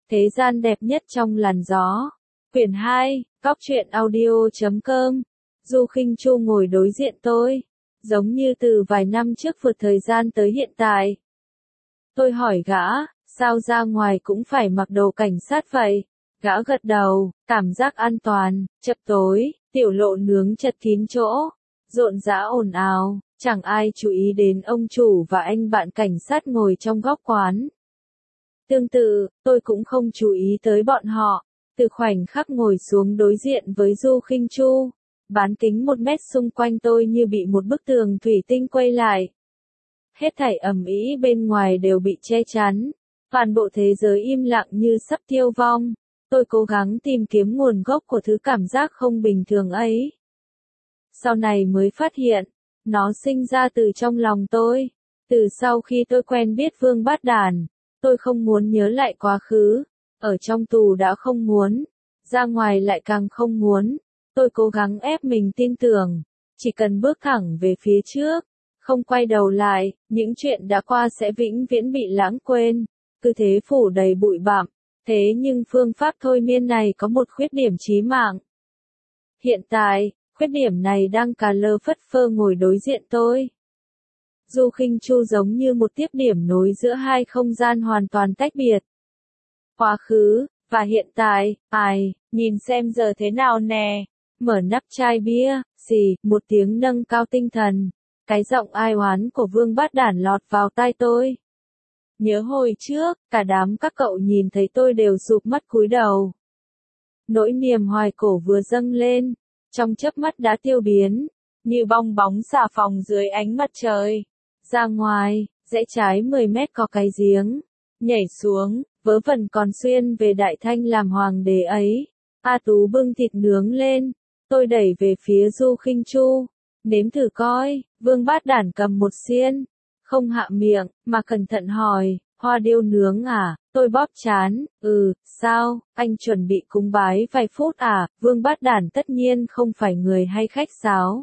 Thế gian đẹp nhất trong làn gió. Quyển 2, Góc truyện audio.com. Du Khinh Chu ngồi đối diện tôi, giống như từ vài năm trước vượt thời gian tới hiện tại. Tôi hỏi gã, sao ra ngoài cũng phải mặc đồ cảnh sát vậy? Gã gật đầu, cảm giác an toàn. Chập tối, tiểu lộ nướng chật kín chỗ, rộn rã ồn ào, chẳng ai chú ý đến ông chủ và anh bạn cảnh sát ngồi trong góc quán. Tương tự, tôi cũng không chú ý tới bọn họ. Từ khoảnh khắc ngồi xuống đối diện với Du Khinh Chu, bán kính 1 mét xung quanh tôi như bị một bức tường thủy tinh quay lại. Hết thảy ầm ĩ bên ngoài đều bị che chắn, toàn bộ thế giới im lặng như sắp tiêu vong. Tôi cố gắng tìm kiếm nguồn gốc của thứ cảm giác không bình thường ấy. Sau này mới phát hiện, nó sinh ra từ trong lòng tôi. Từ sau khi tôi quen biết Vương Bát Đản, tôi không muốn nhớ lại quá khứ. Ở trong tù đã không muốn, ra ngoài lại càng không muốn. Tôi cố gắng ép mình tin tưởng, chỉ cần bước thẳng về phía trước, không quay đầu lại, những chuyện đã qua sẽ vĩnh viễn bị lãng quên. Cứ thế phủ đầy bụi bặm. Thế nhưng phương pháp thôi miên này có một khuyết điểm chí mạng. Hiện tại, khuyết điểm này đang cà lơ phất phơ ngồi đối diện tôi. Du Khinh Chu giống như một tiếp điểm nối giữa hai không gian hoàn toàn tách biệt. Quá khứ, và hiện tại, nhìn xem giờ thế nào nè. Mở nắp chai bia, xì, một tiếng nâng cao tinh thần. Cái giọng ai oán của Vương Bát Đản lọt vào tai tôi. Nhớ hồi trước, cả đám các cậu nhìn thấy tôi đều sụp mắt cúi đầu. Nỗi niềm hoài cổ vừa dâng lên, trong chớp mắt đã tiêu biến, như bong bóng xà phòng dưới ánh mặt trời. Ra ngoài, rẽ trái 10 mét có cái giếng, nhảy xuống, vớ vẩn còn xuyên về Đại Thanh làm hoàng đế ấy. A Tú bưng thịt nướng lên, tôi đẩy về phía Du Khinh Chu, nếm thử coi. Vương Bát Đản cầm một xiên, không hạ miệng, mà cẩn thận hỏi, hoa điêu nướng à? Tôi bóp trán, sao, anh chuẩn bị cúng bái vài phút à? Vương Bát Đản tất nhiên không phải người hay khách sáo.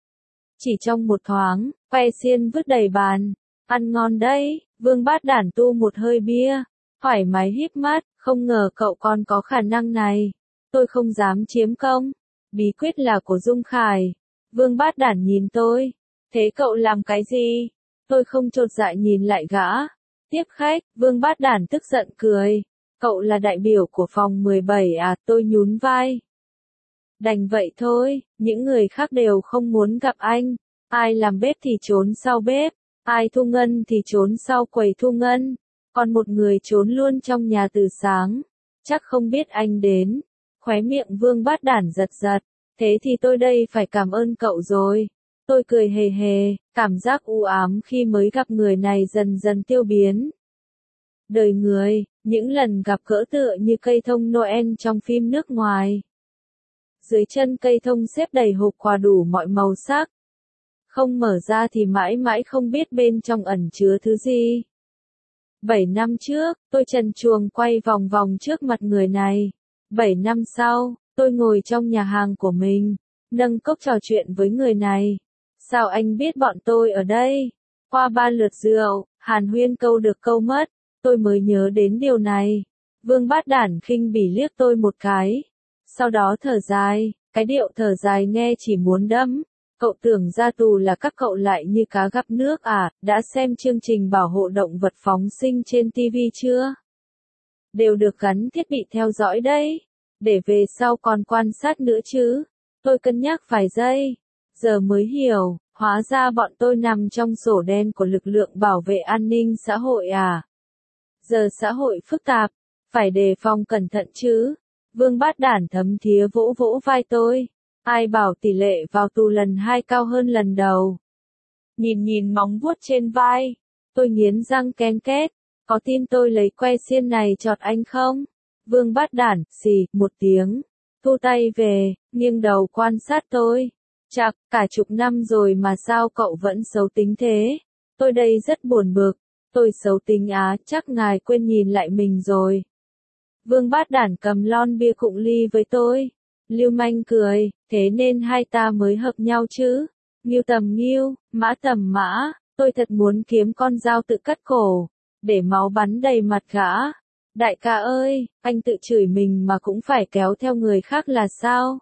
Chỉ trong một thoáng, que xiên vứt đầy bàn. Ăn ngon đấy. Vương Bát Đản tu một hơi bia, thoải mái híp mắt, không ngờ cậu còn có khả năng này. Tôi không dám chiếm công. Bí quyết là của Dung Khải. Vương Bát Đản nhìn tôi. Thế cậu làm cái gì? Tôi không chột dạ nhìn lại gã. Tiếp khách, Vương Bát Đản tức giận cười. Cậu là đại biểu của phòng 17 à? Tôi nhún vai. Đành vậy thôi, những người khác đều không muốn gặp anh. Ai làm bếp thì trốn sau bếp, ai thu ngân thì trốn sau quầy thu ngân. Còn một người trốn luôn trong nhà từ sáng. Chắc không biết anh đến. Khóe miệng Vương Bát Đản giật giật. Thế thì tôi đây phải cảm ơn cậu rồi. Tôi cười hề hề, cảm giác u ám khi mới gặp người này dần dần tiêu biến. Đời người, những lần gặp gỡ tựa như cây thông Noel trong phim nước ngoài. Dưới chân cây thông xếp đầy hộp quà đủ mọi màu sắc. Không mở ra thì mãi mãi không biết bên trong ẩn chứa thứ gì. 7 năm trước, tôi trần truồng quay vòng vòng trước mặt người này. 7 năm sau, tôi ngồi trong nhà hàng của mình, nâng cốc trò chuyện với người này. Sao anh biết bọn tôi ở đây? Qua 3 lượt rượu, hàn huyên câu được câu mất, tôi mới nhớ đến điều này. Vương Bát Đản khinh bỉ liếc tôi một cái. Sau đó thở dài, cái điệu thở dài nghe chỉ muốn đấm. Cậu tưởng ra tù là các cậu lại như cá gặp nước à? Đã xem chương trình bảo hộ động vật phóng sinh trên TV chưa? Đều được gắn thiết bị theo dõi đấy. Để về sau còn quan sát nữa chứ. Tôi cân nhắc vài giây. Giờ mới hiểu, hóa ra bọn tôi nằm trong sổ đen của lực lượng bảo vệ an ninh xã hội à? Giờ xã hội phức tạp, phải đề phòng cẩn thận chứ. Vương Bát Đản thấm thía vỗ vỗ vai tôi. Ai bảo tỷ lệ vào tù lần 2 cao hơn lần đầu. Nhìn móng vuốt trên vai, tôi nghiến răng ken két. Có tin tôi lấy que xiên này chọt anh không? Vương Bát Đản, xì, một tiếng, thu tay về, nghiêng đầu quan sát tôi. Chạc, cả chục năm rồi mà sao cậu vẫn xấu tính thế? Tôi đây rất buồn bực. Tôi xấu tính á? Chắc ngài quên nhìn lại mình rồi. Vương Bát Đản cầm lon bia cụng ly với tôi. Lưu manh cười, thế nên hai ta mới hợp nhau chứ. Nghiêu tầm nghiêu, mã tầm mã. Tôi thật muốn kiếm con dao tự cắt cổ, để máu bắn đầy mặt gã. Đại ca ơi, anh tự chửi mình mà cũng phải kéo theo người khác là sao?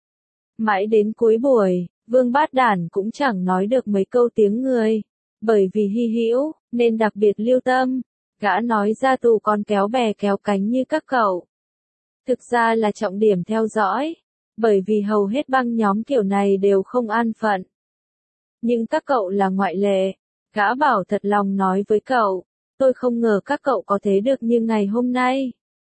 Mãi đến cuối buổi, Vương Bát Đản cũng chẳng nói được mấy câu tiếng người. Bởi vì hy hữu, nên đặc biệt lưu tâm. Gã nói ra tù còn kéo bè kéo cánh như các cậu. Thực ra là trọng điểm theo dõi. Bởi vì hầu hết băng nhóm kiểu này đều không an phận. Nhưng các cậu là ngoại lệ. Gã bảo thật lòng nói với cậu. Tôi không ngờ các cậu có thế được như ngày hôm nay.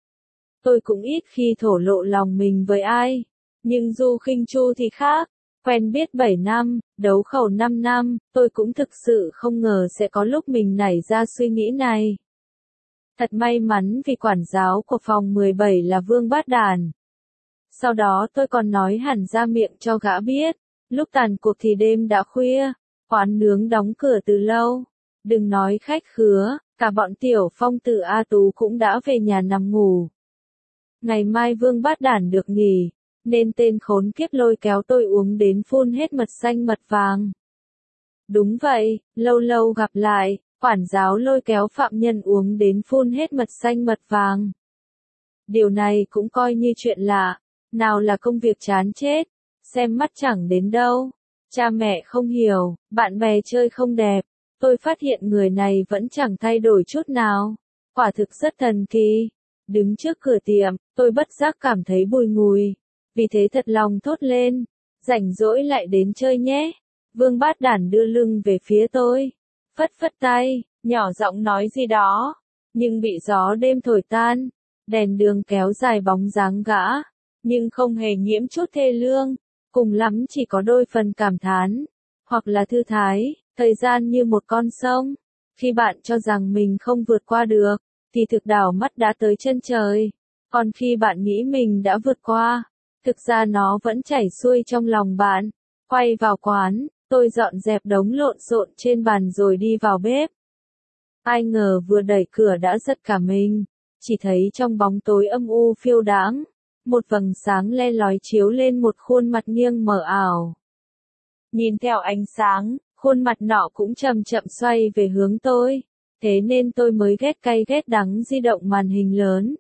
Tôi cũng ít khi thổ lộ lòng mình với ai. Nhưng Du Khinh Chu thì khác. Quen biết 7 năm, đấu khẩu 5 năm, tôi cũng thực sự không ngờ sẽ có lúc mình nảy ra suy nghĩ này. Thật may mắn vì quản giáo của phòng 17 là Vương Bát Đản. Sau đó tôi còn nói hẳn ra miệng cho gã biết. Lúc tàn cuộc thì đêm đã khuya, quán nướng đóng cửa từ lâu. Đừng nói khách khứa, cả bọn Tiểu Phong Tử A Tú cũng đã về nhà nằm ngủ. Ngày mai Vương Bát Đản được nghỉ, nên tên khốn kiếp lôi kéo tôi uống đến phun hết mật xanh mật vàng. Đúng vậy, lâu lâu gặp lại, quản giáo lôi kéo phạm nhân uống đến phun hết mật xanh mật vàng. Điều này cũng coi như chuyện lạ, nào là công việc chán chết, xem mắt chẳng đến đâu, cha mẹ không hiểu, bạn bè chơi không đẹp, tôi phát hiện người này vẫn chẳng thay đổi chút nào, quả thực rất thần kỳ. Đứng trước cửa tiệm, tôi bất giác cảm thấy bùi ngùi, vì thế thật lòng thốt lên, rảnh rỗi lại đến chơi nhé. Vương Bát Đản đưa lưng về phía tôi, phất phất tay, nhỏ giọng nói gì đó, nhưng bị gió đêm thổi tan, đèn đường kéo dài bóng dáng gã, nhưng không hề nhiễm chút thê lương, cùng lắm chỉ có đôi phần cảm thán, hoặc là thư thái, thời gian như một con sông, khi bạn cho rằng mình không vượt qua được, thì thực đảo mắt đã tới chân trời, còn khi bạn nghĩ mình đã vượt qua, thực ra nó vẫn chảy xuôi trong lòng bạn. Quay vào quán, tôi dọn dẹp đống lộn xộn trên bàn rồi đi vào bếp. Ai ngờ vừa đẩy cửa đã giật cả mình, chỉ thấy trong bóng tối âm u phiêu đãng, một vầng sáng le lói chiếu lên một khuôn mặt nghiêng mờ ảo. Nhìn theo ánh sáng, khuôn mặt nọ cũng chậm chậm xoay về hướng tôi, thế nên tôi mới ghét cay ghét đắng di động màn hình lớn.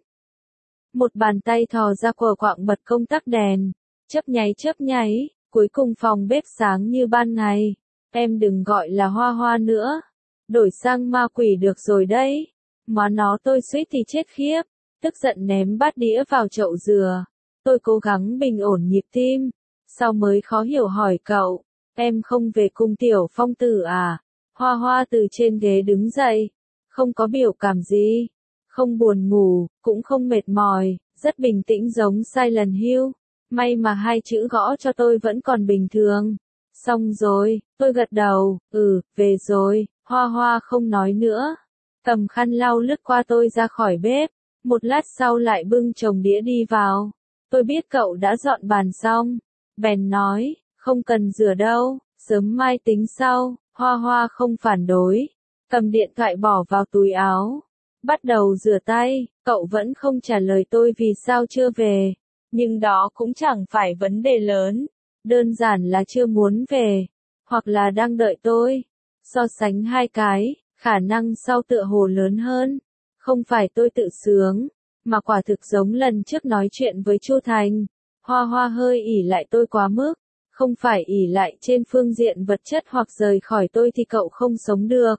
Một bàn tay thò ra quờ quạng bật công tắc đèn, chớp nháy, cuối cùng phòng bếp sáng như ban ngày. Em đừng gọi là Hoa Hoa nữa, đổi sang ma quỷ được rồi đấy. Má nó tôi suýt thì chết khiếp, tức giận ném bát đĩa vào chậu dừa. Tôi cố gắng bình ổn nhịp tim, sau mới khó hiểu hỏi cậu, em không về cung Tiểu Phong Tử à? Hoa Hoa từ trên ghế đứng dậy, không có biểu cảm gì, không buồn ngủ, cũng không mệt mỏi, rất bình tĩnh giống Silent Hill. May mà hai chữ gõ cho tôi vẫn còn bình thường. Xong rồi, tôi gật đầu, về rồi, Hoa Hoa không nói nữa. Cầm khăn lau lướt qua tôi ra khỏi bếp, một lát sau lại bưng chồng đĩa đi vào. Tôi biết cậu đã dọn bàn xong, bèn nói, không cần rửa đâu, sớm mai tính sau. Hoa Hoa không phản đối, cầm điện thoại bỏ vào túi áo, bắt đầu rửa tay. Cậu vẫn không trả lời tôi vì sao chưa về. Nhưng đó cũng chẳng phải vấn đề lớn, đơn giản là chưa muốn về, hoặc là đang đợi tôi. So sánh hai cái, khả năng sau tựa hồ lớn hơn. Không phải tôi tự sướng, mà quả thực giống lần trước nói chuyện với Chu Thành. Hoa Hoa hơi ỷ lại tôi quá mức, không phải ỷ lại trên phương diện vật chất hoặc rời khỏi tôi thì cậu không sống được.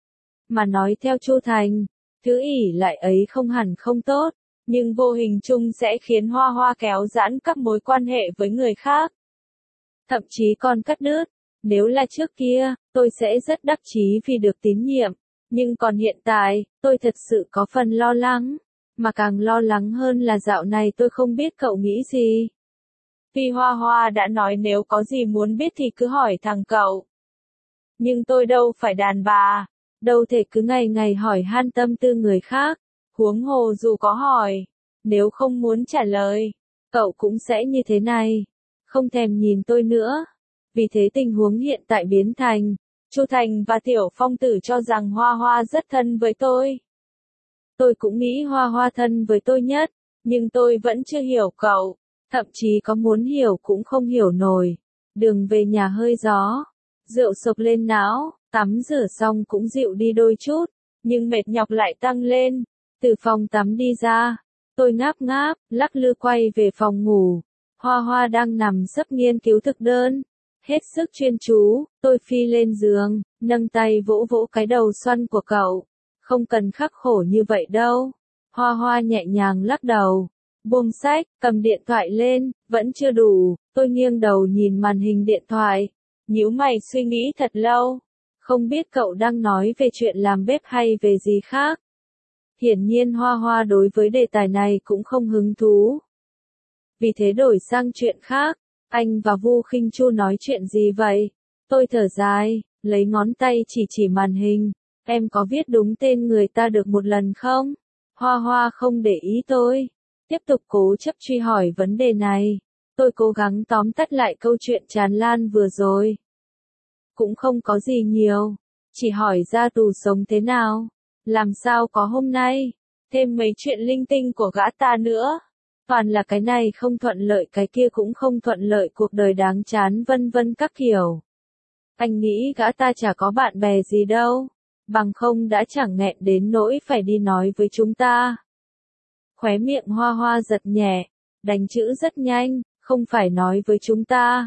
Mà nói theo Chu Thành, thứ ỷ lại ấy không hẳn không tốt, nhưng vô hình chung sẽ khiến Hoa Hoa kéo giãn các mối quan hệ với người khác. Thậm chí còn cắt đứt. Nếu là trước kia, tôi sẽ rất đắc chí vì được tín nhiệm. Nhưng còn hiện tại, tôi thật sự có phần lo lắng. Mà càng lo lắng hơn là dạo này tôi không biết cậu nghĩ gì. Vì Hoa Hoa đã nói nếu có gì muốn biết thì cứ hỏi thằng cậu. Nhưng tôi đâu phải đàn bà, đâu thể cứ ngày ngày hỏi han tâm tư người khác. Huống hồ dù có hỏi, nếu không muốn trả lời, cậu cũng sẽ như thế này, không thèm nhìn tôi nữa. Vì thế tình huống hiện tại biến thành, Chu Thành và Tiểu Phong Tử cho rằng Hoa Hoa rất thân với tôi. Tôi cũng nghĩ Hoa Hoa thân với tôi nhất, nhưng tôi vẫn chưa hiểu cậu, thậm chí có muốn hiểu cũng không hiểu nổi. Đường về nhà hơi gió, rượu sộc lên não, tắm rửa xong cũng dịu đi đôi chút, nhưng mệt nhọc lại tăng lên. Từ phòng tắm đi ra, tôi ngáp ngáp, lắc lư quay về phòng ngủ. Hoa Hoa đang nằm sấp nghiên cứu thực đơn. Hết sức chuyên chú, tôi phi lên giường, nâng tay vỗ vỗ cái đầu xoăn của cậu. Không cần khắc khổ như vậy đâu. Hoa Hoa nhẹ nhàng lắc đầu. Buông sách, cầm điện thoại lên, vẫn chưa đủ. Tôi nghiêng đầu nhìn màn hình điện thoại. Nhíu mày suy nghĩ thật lâu. Không biết cậu đang nói về chuyện làm bếp hay về gì khác. Hiển nhiên Hoa Hoa đối với đề tài này cũng không hứng thú. Vì thế đổi sang chuyện khác. Anh và Vu Khinh Chu nói chuyện gì vậy? Tôi thở dài, lấy ngón tay chỉ màn hình. Em có viết đúng tên người ta được một lần không? Hoa Hoa không để ý tôi. Tiếp tục cố chấp truy hỏi vấn đề này. Tôi cố gắng tóm tắt lại câu chuyện tràn lan vừa rồi. Cũng không có gì nhiều. Chỉ hỏi ra tù sống thế nào. Làm sao có hôm nay. Thêm mấy chuyện linh tinh của gã ta nữa. Toàn là cái này không thuận lợi cái kia cũng không thuận lợi cuộc đời đáng chán vân vân các kiểu. Anh nghĩ gã ta chả có bạn bè gì đâu. Bằng không đã chẳng nghẹn đến nỗi phải đi nói với chúng ta. Khóe miệng Hoa Hoa giật nhẹ. Đánh chữ rất nhanh, không phải nói với chúng ta.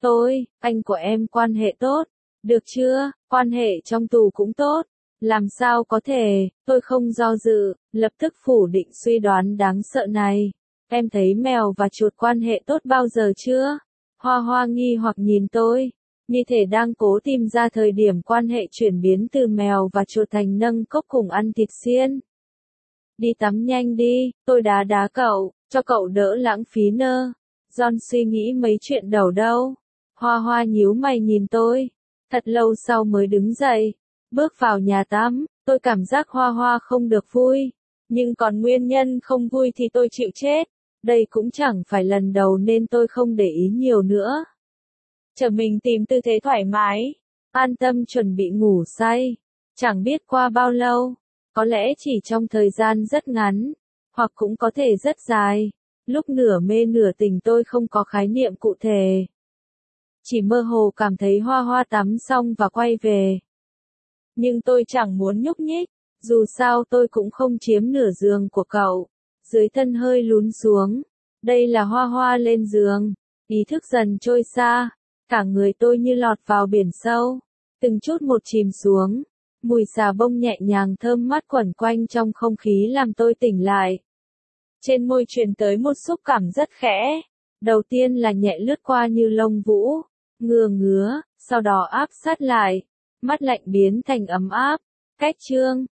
Anh của em quan hệ tốt. Được chưa, quan hệ trong tù cũng tốt. Làm sao có thể, tôi không do dự, lập tức phủ định suy đoán đáng sợ này. Em thấy mèo và chuột quan hệ tốt bao giờ chưa? Hoa Hoa nghi hoặc nhìn tôi, như thể đang cố tìm ra thời điểm quan hệ chuyển biến từ mèo và chuột thành nâng cốc cùng ăn thịt xiên. Đi tắm nhanh đi, tôi đá cậu, cho cậu đỡ lãng phí nơ. John suy nghĩ mấy chuyện đầu đâu. Hoa Hoa nhíu mày nhìn tôi, thật lâu sau mới đứng dậy, bước vào nhà tắm. Tôi cảm giác Hoa Hoa không được vui, nhưng còn nguyên nhân không vui thì tôi chịu chết. Đây cũng chẳng phải lần đầu nên tôi không để ý nhiều nữa. Chờ mình tìm tư thế thoải mái, an tâm chuẩn bị ngủ say. Chẳng biết qua bao lâu, có lẽ chỉ trong thời gian rất ngắn, hoặc cũng có thể rất dài. Lúc nửa mê nửa tỉnh tôi không có khái niệm cụ thể. Chỉ mơ hồ cảm thấy Hoa Hoa tắm xong và quay về. Nhưng tôi chẳng muốn nhúc nhích, dù sao tôi cũng không chiếm nửa giường của cậu. Dưới thân hơi lún xuống. Đây là Hoa Hoa lên giường. Ý thức dần trôi xa. Cả người tôi như lọt vào biển sâu. Từng chút một chìm xuống. Mùi xà bông nhẹ nhàng thơm mát quẩn quanh trong không khí làm tôi tỉnh lại. Trên môi truyền tới một xúc cảm rất khẽ. Đầu tiên là nhẹ lướt qua như lông vũ. Ngứa, sau đó áp sát lại. Mắt lạnh biến thành ấm áp. Cách chương